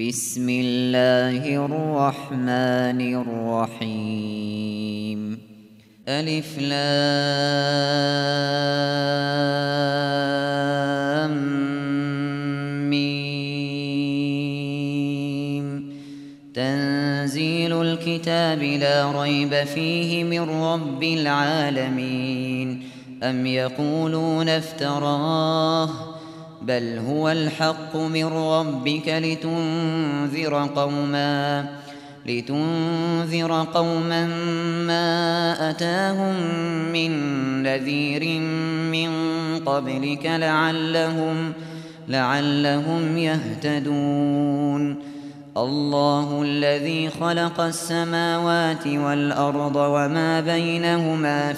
بسم الله الرحمن الرحيم ألف لام ميم تنزيل الكتاب لا ريب فيه من رب العالمين أم يقولون افتراه بل هو الحق من ربك لتنذر قوما ما أتاهم من نذير من قبلك لعلهم يهتدون الله الذي خلق السماوات والأرض وما بينهما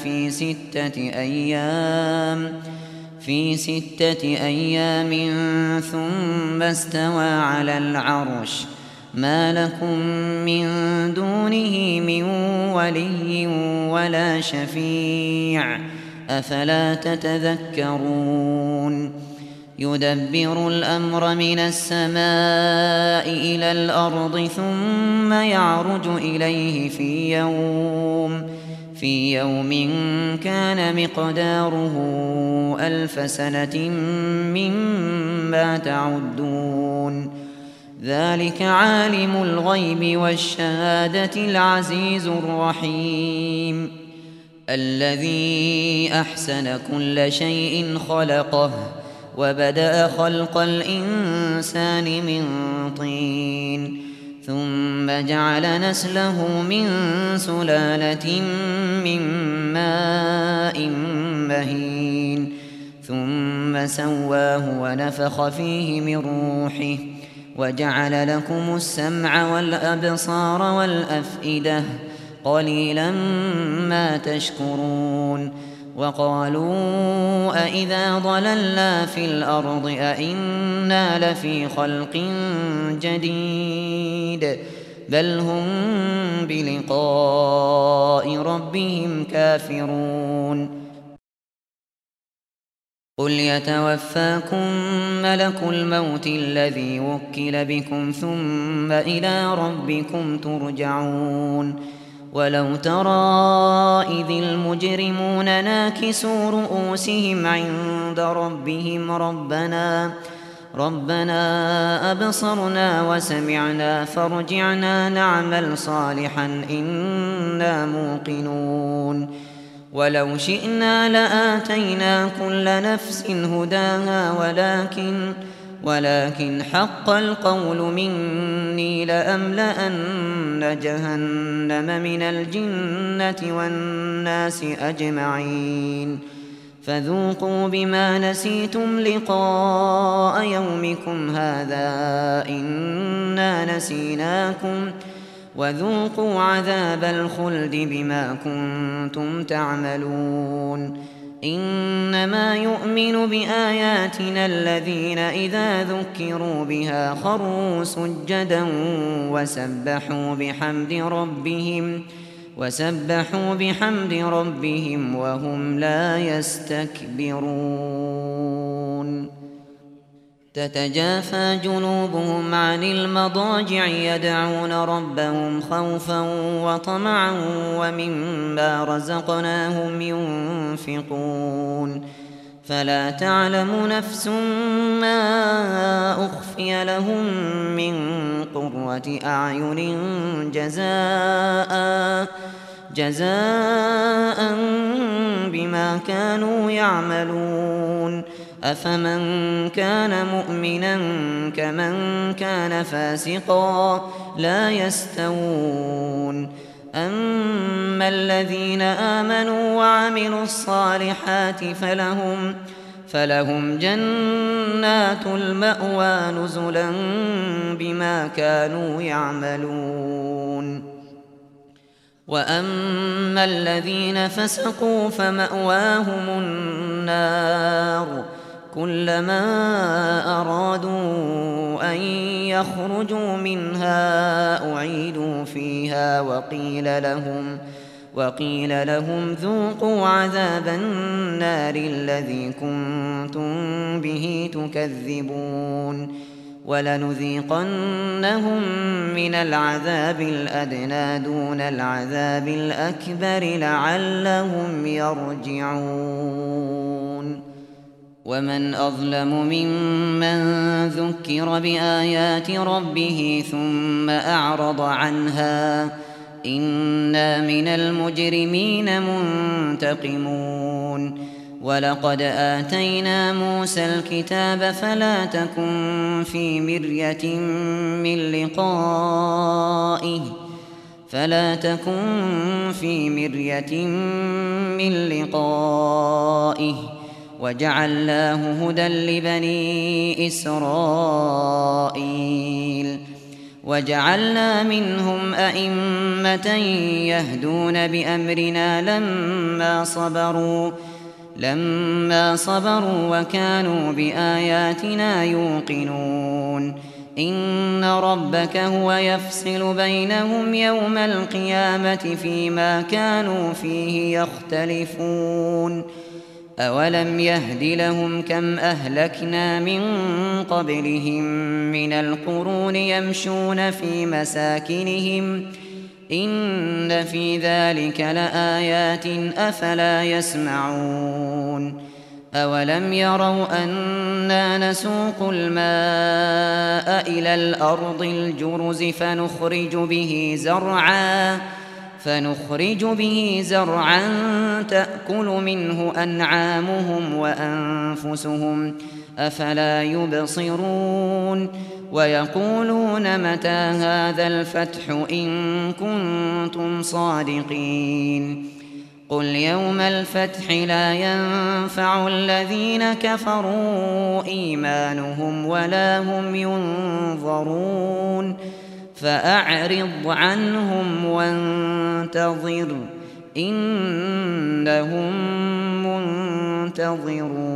في 6 أيام ثم استوى على العرش ما لكم من دونه من ولي ولا شفيع أفلا تتذكرون يدبر الأمر من السماء إلى الأرض ثم يعرج إليه في يوم كان مقداره 1000 سنة مما تعدون ذلك عالم الغيب والشهادة العزيز الرحيم الذي أحسن كل شيء خلقه وبدأ خلق الإنسان من طين ثم جعل نسله من سلالة من ماء مهين ثم سواه ونفخ فيه من روحه وجعل لكم السمع والأبصار والأفئدة قليلا ما تشكرون وقالوا أإذا ضللنا في الأرض أإنا لفي خلق جديد بل هم بلقاء ربهم كافرون قل يتوفاكم ملك الموت الذي وكل بكم ثم إلى ربكم ترجعون ولو ترى إذ المجرمون ناكسوا رؤوسهم عند ربهم ربنا أبصرنا وسمعنا فارجعنا نعمل صالحا إنا موقنون ولو شئنا لآتينا كل نفس هداها ولكن حق القول مني لأملأن جهنم من الجنة والناس أجمعين فذوقوا بما نسيتم لقاء يومكم هذا إنا نسيناكم وذوقوا عذاب الخلد بما كنتم تعملون إنما يؤمن بآياتنا الذين إذا ذكروا بها خروا سجدا وسبحوا بحمد ربهم وهم لا يستكبرون تتجافى جنوبهم عن المضاجع يدعون ربهم خوفا وطمعا ومما رزقناهم ينفقون فلا تعلم نفس ما أخفي لهم من قرة أعين جزاء بما كانوا يعملون أفمن كان مؤمنا كمن كان فاسقا لا يستوون أما الذين آمنوا وعملوا الصالحات فلهم جنات المأوى نزلا بما كانوا يعملون وأما الذين فسقوا فمأواهم النار كلما أرادوا أن يخرجوا منها أعيدوا فيها وقيل لهم ذوقوا عذاب النار الذي كنتم به تكذبون ولنذيقنهم من العذاب الأدنى دون العذاب الأكبر لعلهم يرجعون. ومن أظلم ممن ذكر بآيات ربه ثم أعرض عنها إنا من المجرمين منتقمون. ولقد آتينا موسى الكتاب فلا تكن في مرية من لقائه وجعلناه هدى لبني إسرائيل. وجعلنا منهم أئمة يهدون بأمرنا لما صبروا وكانوا بآياتنا يوقنون. إن ربك هو يفصل بينهم يوم القيامة فيما كانوا فيه يختلفون. أولم يهد لهم كم أهلكنا من قبلهم من القرون يمشون في مساكنهم إن في ذلك لآيات أفلا يسمعون. أولم يروا أنا نسوق الماء إلى الأرض الجرز فنخرج به زرعا تأكل منه أنعامهم وأنفسهم أفلا يبصرون. ويقولون متى هذا الفتح إن كنتم صادقين. قل يوم الفتح لا ينفع الذين كفروا إيمانهم ولا هم ينظرون. فأعرض عنهم وانتظر إنهم منتظرون.